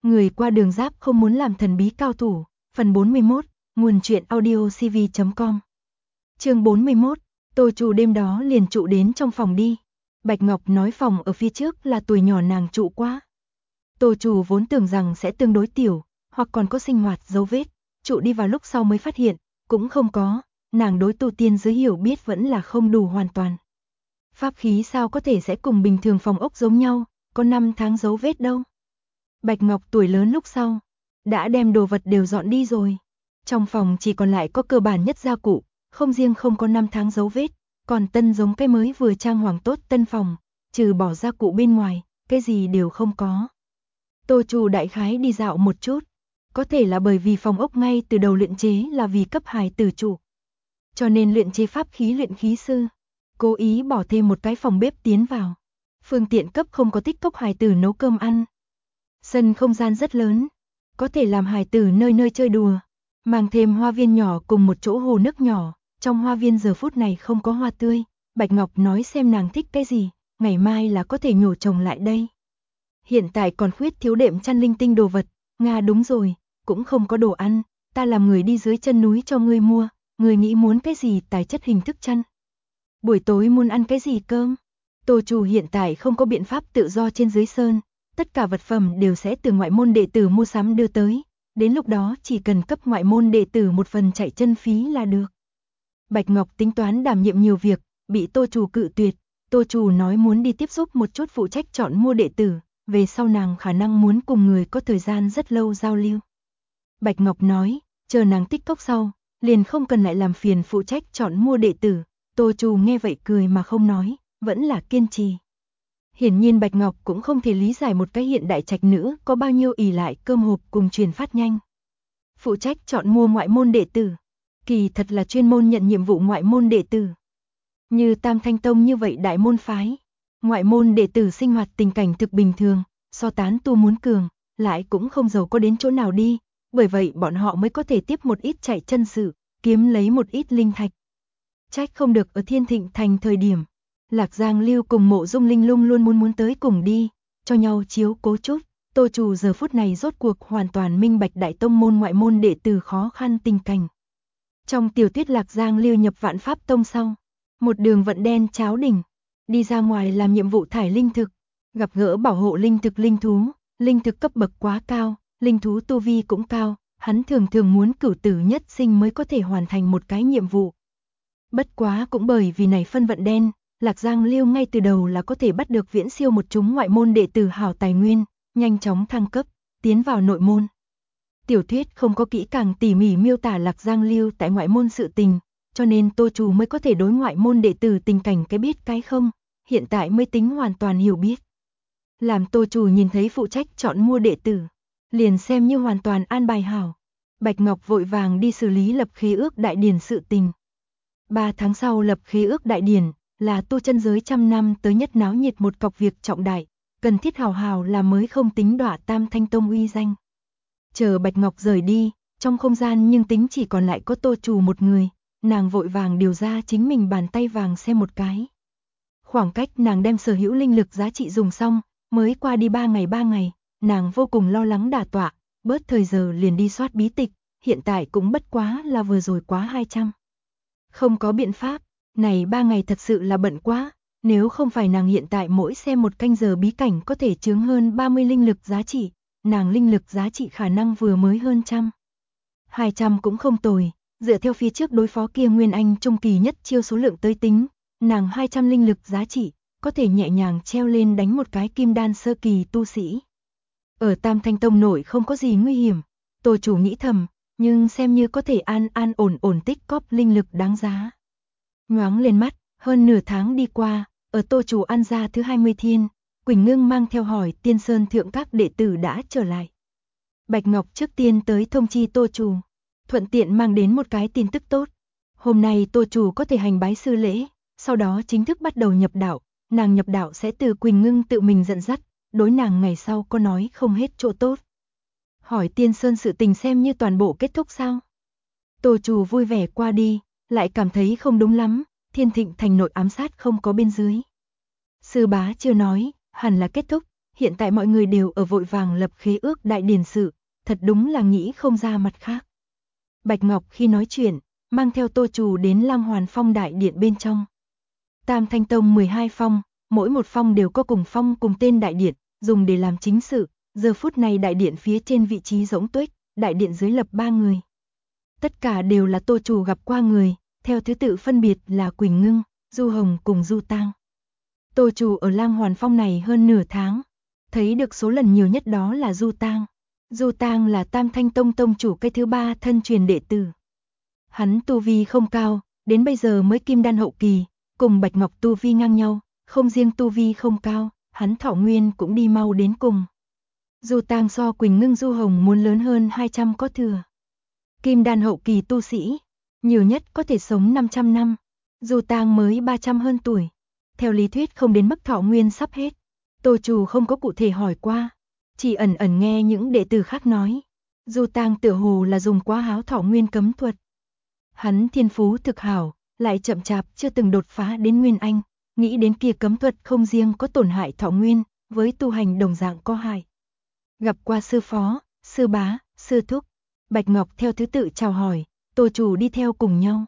Người qua đường giáp không muốn làm thần bí cao thủ. Phần 41, nguồn truyện audiocv.com. Chương 41, Tô Trù đêm đó liền trụ đến trong phòng đi. Bạch Ngọc nói phòng ở phía trước là tuổi nhỏ nàng trụ quá. Tô Trù vốn tưởng rằng sẽ tương đối tiểu, hoặc còn có sinh hoạt dấu vết, trụ đi vào lúc sau mới phát hiện, cũng không có, nàng đối tu tiên giới hiểu biết vẫn là không đủ hoàn toàn. Pháp khí sao có thể sẽ cùng bình thường phòng ốc giống nhau, có 5 tháng dấu vết đâu. Bạch Ngọc tuổi lớn lúc sau, đã đem đồ vật đều dọn đi rồi. Trong phòng chỉ còn lại có cơ bản nhất gia cụ, không riêng không có 5 tháng dấu vết, còn tân giống cái mới vừa trang hoàng tốt tân phòng, trừ bỏ gia cụ bên ngoài, cái gì đều không có. Tô Trù đại khái đi dạo một chút, có thể là bởi vì phòng ốc ngay từ đầu luyện chế là vì cấp hài tử trụ, cho nên luyện chế pháp khí luyện khí sư, cố ý bỏ thêm một cái phòng bếp tiến vào, phương tiện cấp không có tích cốc hài tử nấu cơm ăn. Sân không gian rất lớn, có thể làm hài tử nơi nơi chơi đùa, mang thêm hoa viên nhỏ cùng một chỗ hồ nước nhỏ, trong hoa viên giờ phút này không có hoa tươi, Bạch Ngọc nói xem nàng thích cái gì, ngày mai là có thể nhổ trồng lại đây. Hiện tại còn khuyết thiếu đệm chăn linh tinh đồ vật, Nga đúng rồi, cũng không có đồ ăn, ta làm người đi dưới chân núi cho ngươi mua, ngươi nghĩ muốn cái gì tài chất hình thức chăn. Buổi tối muốn ăn cái gì cơm? Tô Trù hiện tại không có biện pháp tự do trên dưới sơn, tất cả vật phẩm đều sẽ từ ngoại môn đệ tử mua sắm đưa tới, đến lúc đó chỉ cần cấp ngoại môn đệ tử một phần chạy chân phí là được. Bạch Ngọc tính toán đảm nhiệm nhiều việc, bị Tô Trù cự tuyệt, Tô Trù nói muốn đi tiếp xúc một chút phụ trách chọn mua đệ tử, về sau nàng khả năng muốn cùng người có thời gian rất lâu giao lưu. Bạch Ngọc nói, chờ nàng tích cốc sau, liền không cần lại làm phiền phụ trách chọn mua đệ tử, Tô Trù nghe vậy cười mà không nói, vẫn là kiên trì. Hiển nhiên Bạch Ngọc cũng không thể lý giải một cái hiện đại trạch nữ có bao nhiêu ỷ lại cơm hộp cùng truyền phát nhanh. Phụ trách chọn mua ngoại môn đệ tử, kỳ thật là chuyên môn nhận nhiệm vụ ngoại môn đệ tử. Như Tam Thanh Tông như vậy đại môn phái, ngoại môn đệ tử sinh hoạt tình cảnh thực bình thường, so tán tu muốn cường, lại cũng không giàu có đến chỗ nào đi, bởi vậy bọn họ mới có thể tiếp một ít chạy chân sự, kiếm lấy một ít linh thạch. Trách không được ở Thiên Thịnh Thành thời điểm, Lạc Giang Lưu cùng Mộ Dung Linh Lung luôn muốn tới cùng đi, cho nhau chiếu cố chút. Tô Trù giờ phút này rốt cuộc hoàn toàn minh bạch đại tông môn ngoại môn đệ tử khó khăn tình cảnh. Trong tiểu thuyết Lạc Giang Lưu nhập Vạn Pháp Tông sau, một đường vận đen cháo đỉnh, đi ra ngoài làm nhiệm vụ thải linh thực, gặp gỡ bảo hộ linh thực cấp bậc quá cao, linh thú tu vi cũng cao, hắn thường muốn cửu tử nhất sinh mới có thể hoàn thành một cái nhiệm vụ. Bất quá cũng bởi vì này phân vận đen, Lạc Giang Liêu ngay từ đầu là có thể bắt được viễn siêu một chúng ngoại môn đệ tử hảo tài nguyên, nhanh chóng thăng cấp, tiến vào nội môn. Tiểu thuyết không có kỹ càng tỉ mỉ miêu tả Lạc Giang Liêu tại ngoại môn sự tình, cho nên Tô Trù mới có thể đối ngoại môn đệ tử tình cảnh cái biết cái không, hiện tại mới tính hoàn toàn hiểu biết. Làm Tô Trù nhìn thấy phụ trách chọn mua đệ tử, liền xem như hoàn toàn an bài hảo. Bạch Ngọc vội vàng đi xử lý lập khế ước đại điển sự tình. 3 tháng sau lập khế ước đại điển, là tu chân giới trăm năm tới nhất náo nhiệt một cọc việc trọng đại, cần thiết hào hào là mới không tính đọa Tam Thanh Tông uy danh. Chờ Bạch Ngọc rời đi, trong không gian nhưng tính chỉ còn lại có Tô Trù một người, nàng vội vàng điều ra chính mình bàn tay vàng xem một cái. Khoảng cách nàng đem sở hữu linh lực giá trị dùng xong, mới qua đi 3 ngày, nàng vô cùng lo lắng đả tọa, bớt thời giờ liền đi soát bí tịch, hiện tại cũng bất quá là vừa rồi quá 200. Không có biện pháp, này 3 ngày thật sự là bận quá, nếu không phải nàng hiện tại mỗi xem một canh giờ bí cảnh có thể chướng hơn 30 linh lực giá trị, nàng linh lực giá trị khả năng vừa mới hơn 100. 200 cũng không tồi, dựa theo phía trước đối phó kia Nguyên Anh trung kỳ nhất chiêu số lượng tới tính, nàng 200 linh lực giá trị, có thể nhẹ nhàng treo lên đánh một cái kim đan sơ kỳ tu sĩ. Ở Tam Thanh Tông nội không có gì nguy hiểm, Tô Chủ nghĩ thầm, nhưng xem như có thể an ổn tích cóp linh lực đáng giá. Nhoáng lên mắt, hơn nửa tháng đi qua, ở Tô Chủ ăn ra thứ 20 thiên, Quỳnh Ngưng mang theo hỏi Tiên Sơn thượng các đệ tử đã trở lại. Bạch Ngọc trước tiên tới thông chi Tô Chủ, thuận tiện mang đến một cái tin tức tốt. Hôm nay Tô Chủ có thể hành bái sư lễ, sau đó chính thức bắt đầu nhập đạo, nàng nhập đạo sẽ từ Quỳnh Ngưng tự mình dẫn dắt, đối nàng ngày sau có nói không hết chỗ tốt. Hỏi Tiên Sơn sự tình xem như toàn bộ kết thúc sao? Tô Trù vui vẻ qua đi, lại cảm thấy không đúng lắm, Thiên Thịnh Thành nội ám sát không có bên dưới. Sư bá chưa nói, hẳn là kết thúc, hiện tại mọi người đều ở vội vàng lập khế ước đại điển sự, thật đúng là nghĩ không ra mặt khác. Bạch Ngọc khi nói chuyện, mang theo Tô Trù đến Lang Hoàn Phong đại điện bên trong. Tam Thanh Tông 12 phong, mỗi một phong đều có cùng phong cùng tên đại điện, dùng để làm chính sự. Giờ phút này đại điện phía trên vị trí rỗng tuếch, đại điện dưới lập 3 người. Tất cả đều là Tô Trù gặp qua người, theo thứ tự phân biệt là Quỳnh Ngưng, Du Hồng cùng Du Tang. Tô Trù ở Lang Hoàn Phong này hơn nửa tháng, thấy được số lần nhiều nhất đó là Du Tang. Du Tang là Tam Thanh Tông tông chủ cái thứ 3 thân truyền đệ tử. Hắn tu vi không cao, đến bây giờ mới kim đan hậu kỳ, cùng Bạch Ngọc tu vi ngang nhau, không riêng tu vi không cao, hắn thọ nguyên cũng đi mau đến cùng. Du Tang so Quỳnh Ngưng Du Hồng muốn lớn hơn 200 có thừa. Kim đan hậu kỳ tu sĩ, nhiều nhất có thể sống 500 năm. Du Tang mới 300 hơn tuổi. Theo lý thuyết không đến mức thọ nguyên sắp hết. Tô Trù không có cụ thể hỏi qua, chỉ ẩn ẩn nghe những đệ tử khác nói. Du Tang tựa hồ là dùng quá háo thọ nguyên cấm thuật. Hắn thiên phú thực hảo, lại chậm chạp chưa từng đột phá đến Nguyên Anh. Nghĩ đến kia cấm thuật không riêng có tổn hại thọ nguyên, với tu hành đồng dạng có hại. Gặp qua sư phó, sư bá, sư thúc, Bạch Ngọc theo thứ tự chào hỏi, Tô Trù đi theo cùng nhau.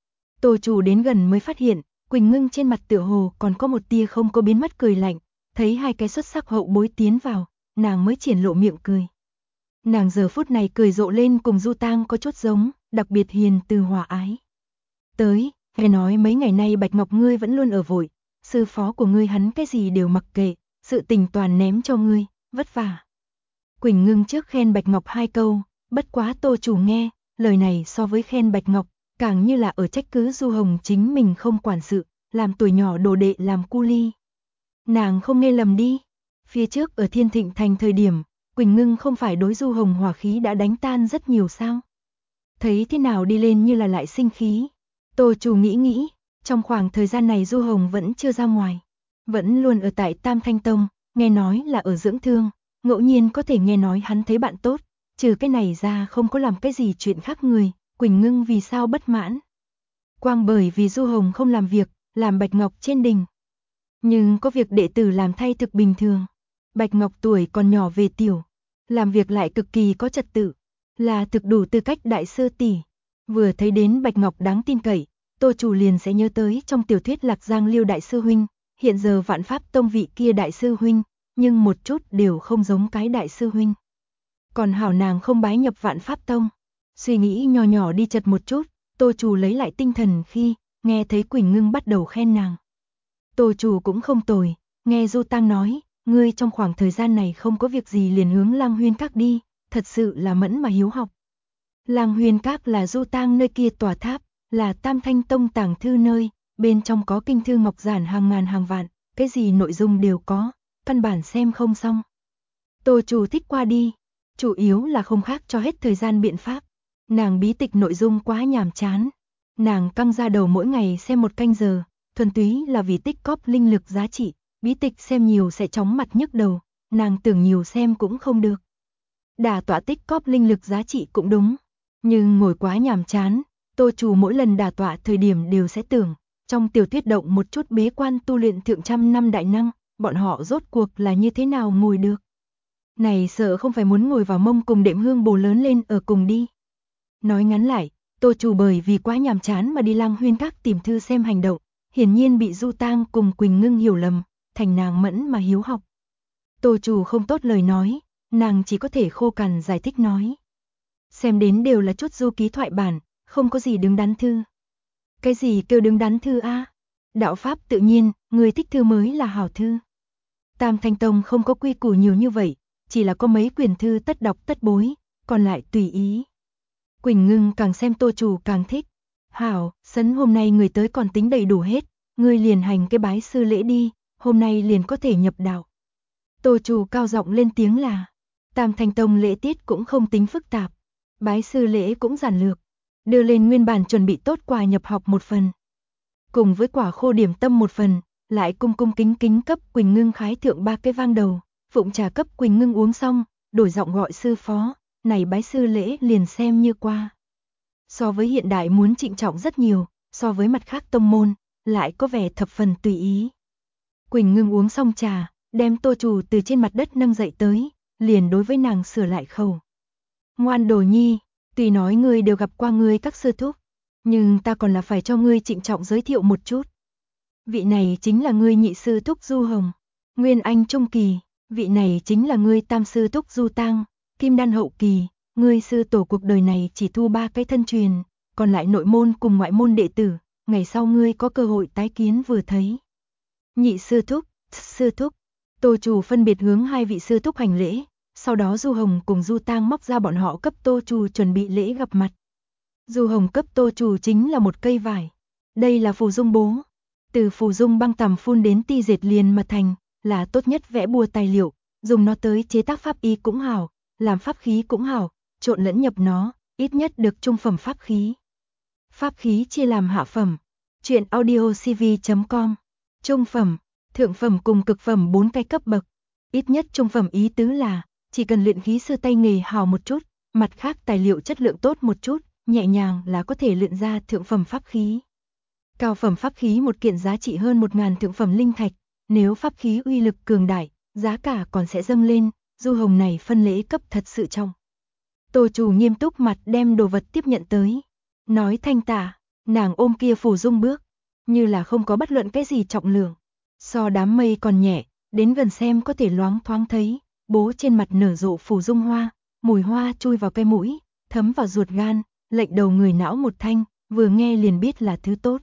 Tô Trù đến gần mới phát hiện, Quỳnh Ngưng trên mặt tựa hồ còn có một tia không có biến mất cười lạnh, thấy hai cái xuất sắc hậu bối tiến vào, nàng mới triển lộ miệng cười. Nàng giờ phút này cười rộ lên cùng Du Tang có chút giống, đặc biệt hiền từ hòa ái. Tới, nghe nói mấy ngày nay Bạch Ngọc ngươi vẫn luôn ở vội, sư phó của ngươi hắn cái gì đều mặc kệ, sự tình toàn ném cho ngươi, vất vả. Quỳnh Ngưng trước khen Bạch Ngọc 2 câu, bất quá Tô Trù nghe, lời này so với khen Bạch Ngọc, càng như là ở trách cứ Du Hồng chính mình không quản sự, làm tuổi nhỏ đồ đệ làm cu ly. Nàng không nghe lầm đi, phía trước ở Thiên Thịnh Thành thời điểm, Quỳnh Ngưng không phải đối Du Hồng hỏa khí đã đánh tan rất nhiều sao? Thấy thế nào đi lên như là lại sinh khí. Tô Trù nghĩ, trong khoảng thời gian này Du Hồng vẫn chưa ra ngoài, vẫn luôn ở tại Tam Thanh Tông, nghe nói là ở dưỡng thương, ngẫu nhiên có thể nghe nói hắn thấy bạn tốt, trừ cái này ra không có làm cái gì chuyện khác người, Quỳnh Ngưng vì sao bất mãn? Quang bởi vì Du Hồng không làm việc, làm Bạch Ngọc trên đình. Nhưng có việc đệ tử làm thay thực bình thường. Bạch Ngọc tuổi còn nhỏ về tiểu, làm việc lại cực kỳ có trật tự, là thực đủ tư cách đại sư tỷ. Vừa thấy đến Bạch Ngọc đáng tin cậy, Tô Trù liền sẽ nhớ tới trong tiểu thuyết Lạc Giang Liêu đại sư huynh, hiện giờ Vạn Pháp Tông vị kia đại sư huynh, nhưng một chút đều không giống cái đại sư huynh. Còn hảo nàng không bái nhập Vạn Pháp Tông. Suy nghĩ nhỏ nhỏ đi chật một chút, Tô Trù lấy lại tinh thần khi nghe thấy Quỳnh Ngưng bắt đầu khen nàng. Tô Trù cũng không tồi, nghe Du Tang nói, ngươi trong khoảng thời gian này không có việc gì liền hướng Lang Huyên Các đi, thật sự là mẫn mà hiếu học. Lang Huyên Các là Du Tang nơi kia tòa tháp, là Tam Thanh Tông tàng thư nơi, bên trong có kinh thư ngọc giản hàng ngàn hàng vạn, cái gì nội dung đều có, căn bản xem không xong. Tô Trù thích qua đi, chủ yếu là không khác cho hết thời gian biện pháp. Nàng bí tịch nội dung quá nhàm chán, nàng căng ra đầu mỗi ngày xem 1 canh giờ, thuần túy là vì tích cóp linh lực giá trị, bí tịch xem nhiều sẽ chóng mặt nhức đầu, nàng tưởng nhiều xem cũng không được. Đả tọa tích cóp linh lực giá trị cũng đúng, nhưng ngồi quá nhàm chán, Tô Trù mỗi lần đả tọa thời điểm đều sẽ tưởng, trong tiểu thuyết động một chút bế quan tu luyện thượng trăm năm đại năng, bọn họ rốt cuộc là như thế nào ngồi được. Này sợ không phải muốn ngồi vào mông cùng đệm hương bồ lớn lên ở cùng đi. Nói ngắn lại, Tô Trù bởi vì quá nhàm chán mà đi Lang Huyên Các tìm thư xem hành động, hiển nhiên bị Du Tang cùng Quỳnh Ngưng hiểu lầm, thành nàng mẫn mà hiếu học. Tô Trù không tốt lời nói, nàng chỉ có thể khô cằn giải thích nói. Xem đến đều là chút du ký thoại bản, không có gì đứng đắn thư. Cái gì kêu đứng đắn thư a? Đạo pháp tự nhiên, người thích thư mới là hảo thư. Tam Thanh Tông không có quy củ nhiều như vậy, chỉ là có mấy quyển thư tất đọc tất bối, còn lại tùy ý. Quỳnh Ngưng càng xem Tô Trù càng thích. Hảo, sấn hôm nay người tới còn tính đầy đủ hết, ngươi liền hành cái bái sư lễ đi, hôm nay liền có thể nhập đạo. Tô Trù cao giọng lên tiếng là, Tam Thanh Tông lễ tiết cũng không tính phức tạp, bái sư lễ cũng giản lược, đưa lên nguyên bản chuẩn bị tốt quà nhập học 1 phần. Cùng với quả khô điểm tâm 1 phần, lại cung cung kính kính cấp Quỳnh Ngưng khái thượng 3 cái vang đầu, phụng trà cấp Quỳnh Ngưng uống xong, đổi giọng gọi sư phó, này bái sư lễ liền xem như qua. So với hiện đại muốn trịnh trọng rất nhiều, so với mặt khác tông môn, lại có vẻ thập phần tùy ý. Quỳnh Ngưng uống xong trà, đem Tô Trù từ trên mặt đất nâng dậy tới, liền đối với nàng sửa lại khẩu. Ngoan đồ nhi, tuy nói ngươi đều gặp qua ngươi các sư thúc, nhưng ta còn là phải cho ngươi trịnh trọng giới thiệu một chút. Vị này chính là ngươi nhị sư thúc Du Hồng, Nguyên Anh trung kỳ, vị này chính là ngươi tam sư thúc Du Tang, Kim Đan hậu kỳ, ngươi sư tổ cuộc đời này chỉ thu 3 cái thân truyền, còn lại nội môn cùng ngoại môn đệ tử, ngày sau ngươi có cơ hội tái kiến vừa thấy. Nhị sư thúc, sư thúc, Tô Trù phân biệt hướng 2 vị sư thúc hành lễ, sau đó Du Hồng cùng Du Tang móc ra bọn họ cấp Tô Trù chuẩn bị lễ gặp mặt. Du Hồng cấp Tô Trù chính là một cây vải. Đây là phù dung bố. Từ phù dung băng tằm phun đến ti dệt liền mà thành, là tốt nhất vẽ bùa tài liệu, dùng nó tới chế tác pháp y cũng hảo, làm pháp khí cũng hảo, trộn lẫn nhập nó, ít nhất được trung phẩm pháp khí. Pháp khí chia làm hạ phẩm. Truyện audio cv.com. Trung phẩm, thượng phẩm cùng cực phẩm 4 cái cấp bậc. Ít nhất trung phẩm ý tứ là, chỉ cần luyện khí sư tay nghề hào một chút, mặt khác tài liệu chất lượng tốt một chút, nhẹ nhàng là có thể luyện ra thượng phẩm pháp khí. Cao phẩm pháp khí một kiện giá trị hơn 1.000 thượng phẩm linh thạch, nếu pháp khí uy lực cường đại, giá cả còn sẽ dâng lên, Du Hồng này phân lễ cấp thật sự trọng. Tô Trù nghiêm túc mặt đem đồ vật tiếp nhận tới, nói thanh tạ, nàng ôm kia phù dung bước, như là không có bất luận cái gì trọng lượng, so đám mây còn nhẹ, đến gần xem có thể loáng thoáng thấy, bố trên mặt nở rộ phù dung hoa, mùi hoa chui vào cái mũi, thấm vào ruột gan, lệnh đầu người não một thanh, vừa nghe liền biết là thứ tốt.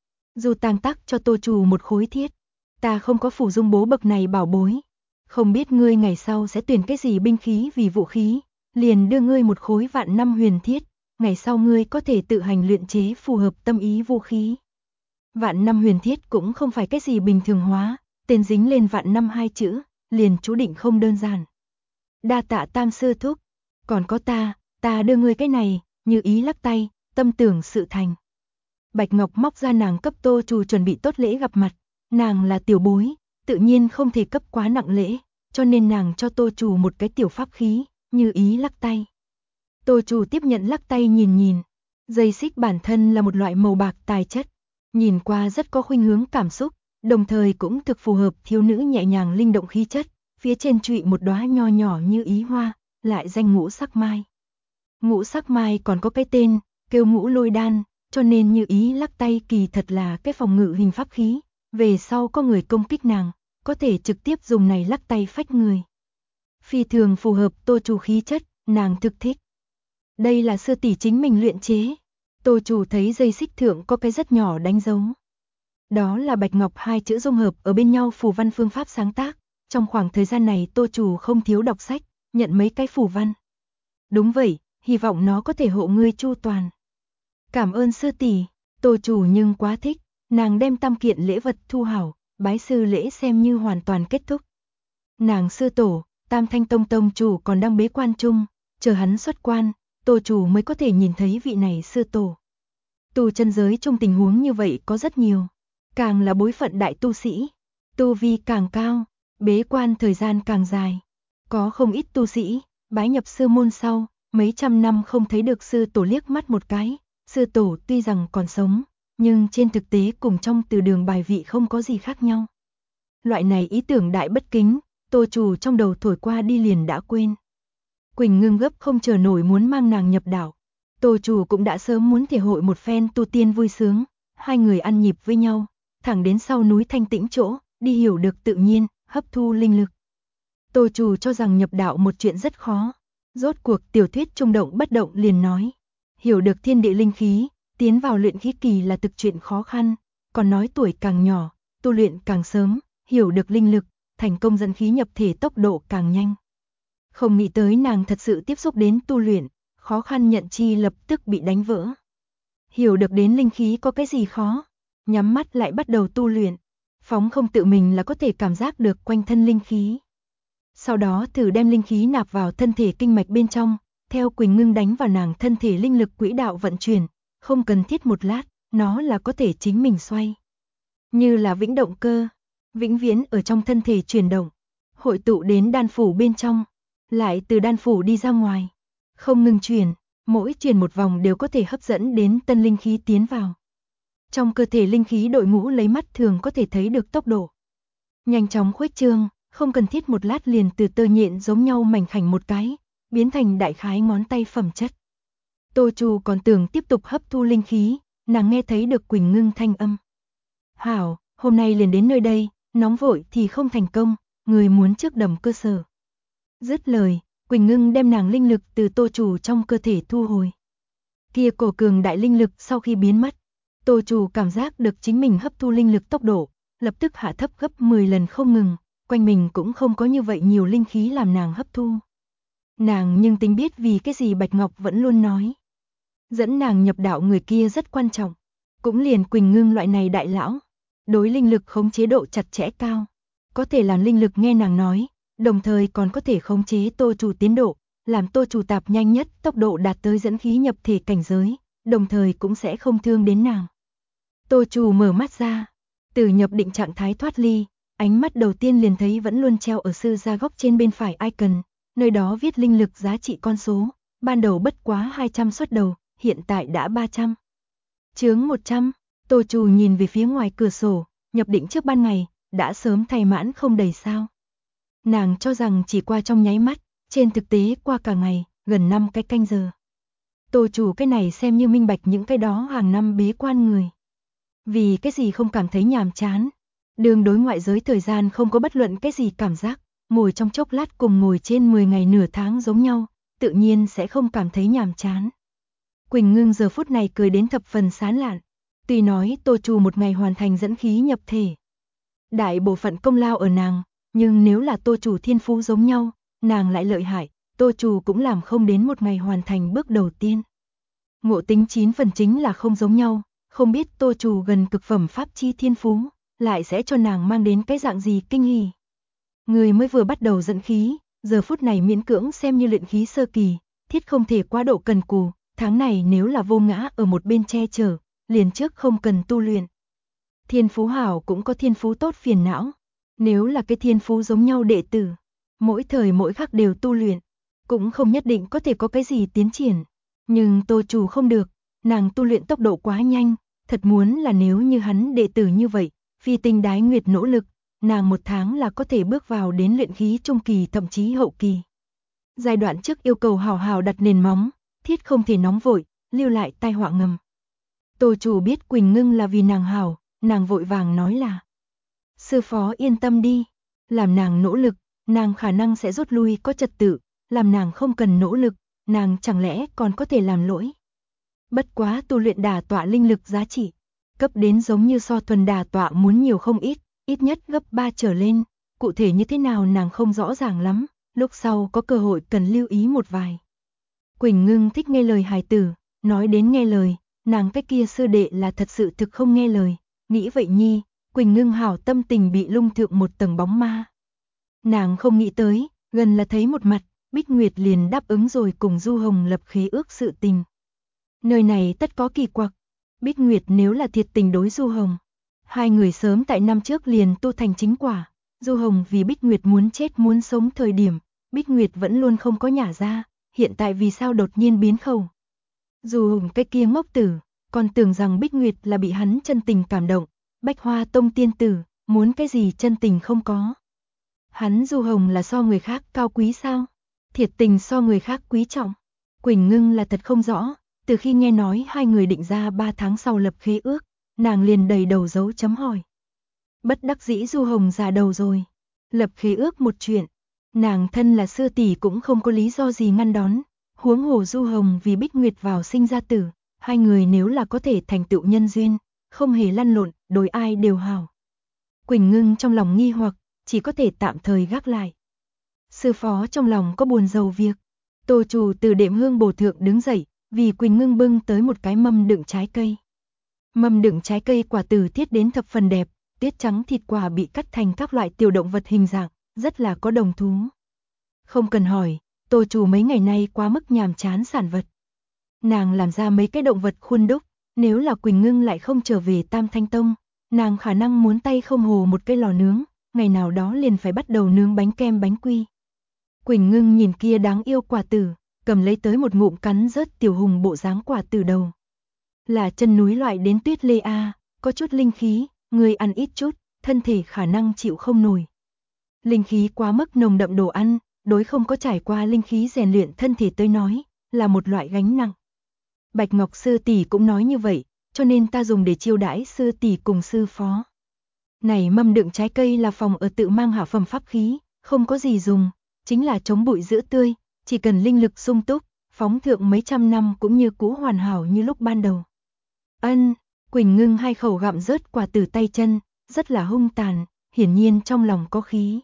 Du Tang tắc cho Tô Trù một khối thiết, ta không có phù dung bố bậc này bảo bối, không biết ngươi ngày sau sẽ tuyển cái gì binh khí vì vũ khí, liền đưa ngươi một khối vạn năm huyền thiết, ngày sau ngươi có thể tự hành luyện chế phù hợp tâm ý vũ khí. Vạn năm huyền thiết cũng không phải cái gì bình thường hóa, tên dính lên vạn năm 2 chữ, liền chú định không đơn giản. Đa tạ tam sư thúc, còn có ta đưa ngươi cái này, như ý lắc tay, tâm tưởng sự thành. Bạch Ngọc móc ra nàng cấp Tô Trù chuẩn bị tốt lễ gặp mặt, nàng là tiểu bối, tự nhiên không thể cấp quá nặng lễ, cho nên nàng cho Tô Trù một cái tiểu pháp khí, như ý lắc tay. Tô Trù tiếp nhận lắc tay nhìn nhìn, dây xích bản thân là một loại màu bạc tài chất, nhìn qua rất có khuynh hướng cảm xúc, đồng thời cũng thực phù hợp thiếu nữ nhẹ nhàng linh động khí chất, phía trên trụy một đóa nho nhỏ như ý hoa, lại danh ngũ sắc mai. Ngũ sắc mai còn có cái tên, kêu ngũ lôi đan, cho nên như ý lắc tay kỳ thật là cái phòng ngự hình pháp khí, về sau có người công kích nàng, có thể trực tiếp dùng này lắc tay phách người. Phi thường phù hợp Tô Trù khí chất, nàng thực thích. Đây là sư tỷ chính mình luyện chế. Tô Trù thấy dây xích thượng có cái rất nhỏ đánh dấu. Đó là Bạch Ngọc 2 chữ dung hợp ở bên nhau phù văn phương pháp sáng tác. Trong khoảng thời gian này Tô Trù không thiếu đọc sách, nhận mấy cái phù văn. Đúng vậy, hy vọng nó có thể hộ ngươi chu toàn. Cảm ơn sư tỷ, Tô Trù nhưng quá thích, nàng đem tam kiện lễ vật thu hảo, bái sư lễ xem như hoàn toàn kết thúc. Nàng sư tổ, Tam Thanh Tông tông chủ còn đang bế quan chung, chờ hắn xuất quan, Tô Trù mới có thể nhìn thấy vị này sư tổ. Tu chân giới trong tình huống như vậy có rất nhiều, càng là bối phận đại tu sĩ, tu vi càng cao, bế quan thời gian càng dài. Có không ít tu sĩ, bái nhập sư môn sau, mấy trăm năm không thấy được sư tổ liếc mắt một cái, sư tổ tuy rằng còn sống, nhưng trên thực tế cùng trong từ đường bài vị không có gì khác nhau. Loại này ý tưởng đại bất kính, Tô Trù trong đầu thổi qua đi liền đã quên. Quỳnh Ngưng gấp không chờ nổi muốn mang nàng nhập đạo. Tô Trù cũng đã sớm muốn thể hội một phen tu tiên vui sướng, hai người ăn nhịp với nhau, thẳng đến sau núi thanh tĩnh chỗ, đi hiểu được tự nhiên, hấp thu linh lực. Tô Trù cho rằng nhập đạo một chuyện rất khó, rốt cuộc tiểu thuyết trung động bất động liền nói, hiểu được thiên địa linh khí, tiến vào luyện khí kỳ là thực chuyện khó khăn, còn nói tuổi càng nhỏ, tu luyện càng sớm, hiểu được linh lực, thành công dẫn khí nhập thể tốc độ càng nhanh. Không nghĩ tới nàng thật sự tiếp xúc đến tu luyện, khó khăn nhận chi lập tức bị đánh vỡ. Hiểu được đến linh khí có cái gì khó, nhắm mắt lại bắt đầu tu luyện, phóng không tự mình là có thể cảm giác được quanh thân linh khí. Sau đó thử đem linh khí nạp vào thân thể kinh mạch bên trong, theo Quỳnh Ngưng đánh vào nàng thân thể linh lực quỹ đạo vận chuyển, không cần thiết một lát, nó là có thể chính mình xoay. Như là vĩnh động cơ, vĩnh viễn ở trong thân thể chuyển động, hội tụ đến đan phủ bên trong, lại từ đan phủ đi ra ngoài, không ngừng chuyển, mỗi chuyển một vòng đều có thể hấp dẫn đến tân linh khí tiến vào. Trong cơ thể linh khí đội ngũ lấy mắt thường có thể thấy được tốc độ nhanh chóng khuếch trương, không cần thiết một lát liền từ tơ nhện giống nhau mảnh khảnh một cái, biến thành đại khái ngón tay phẩm chất. Tô Trù còn tưởng tiếp tục hấp thu linh khí, nàng nghe thấy được Quỳnh Ngưng thanh âm. Hảo, hôm nay liền đến nơi đây, nóng vội thì không thành công, người muốn trước đầm cơ sở. Dứt lời, Quỳnh Ngưng đem nàng linh lực từ Tô Trù trong cơ thể thu hồi. Kia cổ cường đại linh lực sau khi biến mất, Tô Trù cảm giác được chính mình hấp thu linh lực tốc độ, lập tức hạ thấp gấp 10 lần không ngừng, quanh mình cũng không có như vậy nhiều linh khí làm nàng hấp thu. Nàng nhưng tính biết vì cái gì Bạch Ngọc vẫn luôn nói. Dẫn nàng nhập đạo người kia rất quan trọng, cũng liền Quỳnh Ngưng loại này đại lão, đối linh lực khống chế độ chặt chẽ cao, có thể làm linh lực nghe nàng nói, đồng thời còn có thể khống chế Tô Trù tiến độ, làm Tô Trù tạp nhanh nhất tốc độ đạt tới dẫn khí nhập thể cảnh giới, đồng thời cũng sẽ không thương đến nàng. Tô Trù mở mắt ra, từ nhập định trạng thái thoát ly, ánh mắt đầu tiên liền thấy vẫn luôn treo ở sư gia góc trên bên phải icon, nơi đó viết linh lực giá trị con số, ban đầu bất quá 200 xuất đầu, hiện tại đã 300. Chướng 100, Tô Trù nhìn về phía ngoài cửa sổ, nhập định trước ban ngày, đã sớm thay mãn không đầy sao. Nàng cho rằng chỉ qua trong nháy mắt, trên thực tế qua cả ngày, gần 5 cái canh giờ. Tô Trù cái này xem như minh bạch những cái đó hàng năm bế quan người. Vì cái gì không cảm thấy nhàm chán. Đường đối ngoại giới thời gian không có bất luận cái gì cảm giác, ngồi trong chốc lát cùng ngồi trên 10 ngày nửa tháng giống nhau, tự nhiên sẽ không cảm thấy nhàm chán. Quỳnh Ngưng giờ phút này cười đến thập phần sán lạn. Tuy nói Tô Trù một ngày hoàn thành dẫn khí nhập thể, đại bộ phận công lao ở nàng, nhưng nếu là Tô Trù thiên phú giống nhau, nàng lại lợi hại, Tô Trù cũng làm không đến một ngày hoàn thành bước đầu tiên. Ngộ tính 9 phần chính là không giống nhau, không biết Tô Trù gần cực phẩm pháp chi thiên phú, lại sẽ cho nàng mang đến cái dạng gì kinh hỉ. Người mới vừa bắt đầu dẫn khí, giờ phút này miễn cưỡng xem như luyện khí sơ kỳ, thiết không thể quá độ cần cù, tháng này nếu là vô ngã ở một bên che chở, liền trước không cần tu luyện. Thiên phú hảo cũng có thiên phú tốt phiền não, nếu là cái thiên phú giống nhau đệ tử, mỗi thời mỗi khắc đều tu luyện, cũng không nhất định có thể có cái gì tiến triển. Nhưng Tô Trù không được, nàng tu luyện tốc độ quá nhanh, thật muốn là nếu như hắn đệ tử như vậy, phi tinh đái nguyệt nỗ lực, nàng một tháng là có thể bước vào đến luyện khí trung kỳ thậm chí hậu kỳ. Giai đoạn trước yêu cầu hào hào đặt nền móng, thiết không thể nóng vội, lưu lại tai họa ngầm. Tô Trù biết Quỳnh Ngưng là vì nàng hảo, nàng vội vàng nói là: sư phó yên tâm đi, làm nàng nỗ lực, nàng khả năng sẽ rút lui có trật tự, làm nàng không cần nỗ lực, nàng chẳng lẽ còn có thể làm lỗi. Bất quá tu luyện đả tọa linh lực giá trị, cấp đến giống như so thuần đả tọa muốn nhiều không ít, ít nhất gấp 3 trở lên, cụ thể như thế nào nàng không rõ ràng lắm, lúc sau có cơ hội cần lưu ý một vài. Quỳnh Ngưng thích nghe lời hài tử, nói đến nghe lời, nàng cái kia sư đệ là thật sự thực không nghe lời, nghĩ vậy nhi, Quỳnh Ngưng hảo tâm tình bị lung thượng một tầng bóng ma. Nàng không nghĩ tới, gần là thấy một mặt, Bích Nguyệt liền đáp ứng rồi cùng Du Hồng lập khế ước sự tình. Nơi này tất có kỳ quặc, Bích Nguyệt nếu là thiệt tình đối Du Hồng, hai người sớm tại năm trước liền tu thành chính quả, Du Hồng vì Bích Nguyệt muốn chết muốn sống thời điểm, Bích Nguyệt vẫn luôn không có nhả ra, hiện tại vì sao đột nhiên biến khẩu. Du Hồng cái kia ngốc tử, còn tưởng rằng Bích Nguyệt là bị hắn chân tình cảm động, Bách Hoa Tông tiên tử, muốn cái gì chân tình không có. Hắn Du Hồng là so người khác cao quý sao? Thiệt tình so người khác quý trọng. Quỳnh Ngưng là thật không rõ, từ khi nghe nói hai người định ra 3 tháng sau lập khế ước, nàng liền đầy đầu dấu chấm hỏi. Bất đắc dĩ Du Hồng già đầu rồi, lập khế ước một chuyện, nàng thân là sư tỷ cũng không có lý do gì ngăn đón, huống hồ Du Hồng vì Bích Nguyệt vào sinh ra tử, hai người nếu là có thể thành tựu nhân duyên, không hề lăn lộn, đối ai đều hảo. Quỳnh Ngưng trong lòng nghi hoặc, chỉ có thể tạm thời gác lại. Sư phó trong lòng có buồn rầu việc. Tô Trù từ đệm hương bổ thượng đứng dậy, vì Quỳnh Ngưng bưng tới một cái mâm đựng trái cây. Mâm đựng trái cây quả từ thiết đến thập phần đẹp, tiết trắng thịt quả bị cắt thành các loại tiểu động vật hình dạng, rất là có đồng thú. Không cần hỏi, Tô Trù mấy ngày nay quá mức nhàm chán sản vật. Nàng làm ra mấy cái động vật khuôn đúc, nếu là Quỳnh Ngưng lại không trở về Tam Thanh Tông, nàng khả năng muốn tay không hồ một cái lò nướng, ngày nào đó liền phải bắt đầu nướng bánh kem bánh quy. Quỳnh Ngưng nhìn kia đáng yêu quả tử, cầm lấy tới một ngụm cắn rớt tiểu hùng bộ dáng quả tử đầu. Là chân núi loại đến tuyết lê a, có chút linh khí, người ăn ít chút, thân thể khả năng chịu không nổi. Linh khí quá mức nồng đậm đồ ăn, đối không có trải qua linh khí rèn luyện thân thể tới nói, là một loại gánh nặng. Bạch Ngọc sư tỷ cũng nói như vậy, cho nên ta dùng để chiêu đãi sư tỷ cùng sư phó. Này mâm đựng trái cây là phòng ở tự mang hạ phẩm pháp khí, không có gì dùng, chính là chống bụi giữ tươi, chỉ cần linh lực sung túc, phóng thượng mấy trăm năm cũng như cũ hoàn hảo như lúc ban đầu. Ân, Quỳnh Ngưng hai khẩu gặm rớt quả từ tay chân, rất là hung tàn, hiển nhiên trong lòng có khí.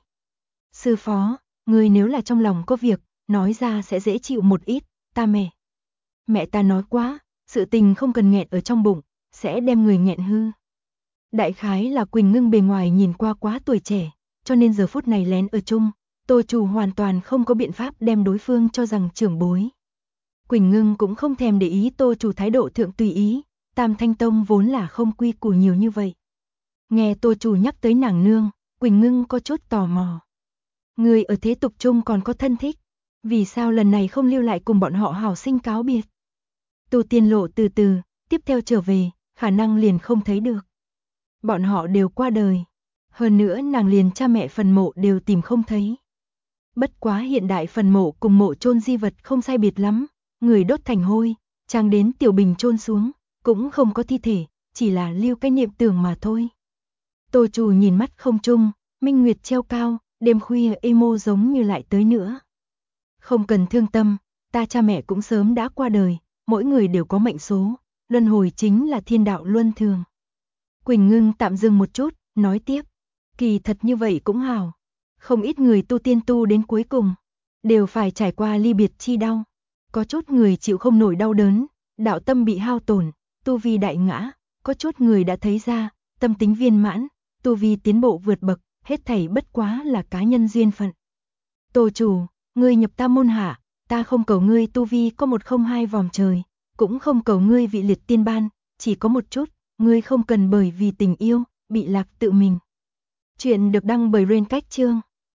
Sư phó, ngươi nếu là trong lòng có việc, nói ra sẽ dễ chịu một ít, ta mẹ. Mẹ ta nói quá, sự tình không cần nghẹn ở trong bụng, sẽ đem người nghẹn hư. Đại khái là Quỳnh Ngưng bề ngoài nhìn qua quá tuổi trẻ, cho nên giờ phút này lén ở chung, Tô Trù hoàn toàn không có biện pháp đem đối phương cho rằng trưởng bối. Quỳnh Ngưng cũng không thèm để ý Tô Trù thái độ thượng tùy ý, Tam Thanh Tông vốn là không quy củ nhiều như vậy. Nghe Tô Trù nhắc tới nàng nương, Quỳnh Ngưng có chút tò mò. Người ở thế tục chung còn có thân thích, vì sao lần này không lưu lại cùng bọn họ hảo sinh cáo biệt? Tu tiên lộ từ từ, tiếp theo trở về, khả năng liền không thấy được. Bọn họ đều qua đời. Hơn nữa nàng liền cha mẹ phần mộ đều tìm không thấy. Bất quá hiện đại phần mộ cùng mộ chôn di vật không sai biệt lắm, người đốt thành hôi, trang đến tiểu bình chôn xuống, cũng không có thi thể, chỉ là lưu cái niệm tưởng mà thôi. Tô Trù nhìn mắt không trung, minh nguyệt treo cao, đêm khuya emo giống như lại tới nữa. Không cần thương tâm, ta cha mẹ cũng sớm đã qua đời, mỗi người đều có mệnh số, luân hồi chính là thiên đạo luân thường. Quỳnh Ngưng tạm dừng một chút, nói tiếp, kỳ thật như vậy cũng hảo. Không ít người tu tiên tu đến cuối cùng, đều phải trải qua ly biệt chi đau. Có chút người chịu không nổi đau đớn, đạo tâm bị hao tổn, tu vi đại ngã, có chút người đã thấy ra, tâm tính viên mãn, tu vi tiến bộ vượt bậc, hết thảy bất quá là cá nhân duyên phận. Tô Chủ, ngươi nhập ta môn hạ, ta không cầu ngươi tu vi có 102 vòng trời, cũng không cầu ngươi vị liệt tiên ban, chỉ có một chút, ngươi không cần bởi vì tình yêu, bị lạc tự mình. Chuyện được đăng bởi Rain Cách Chương.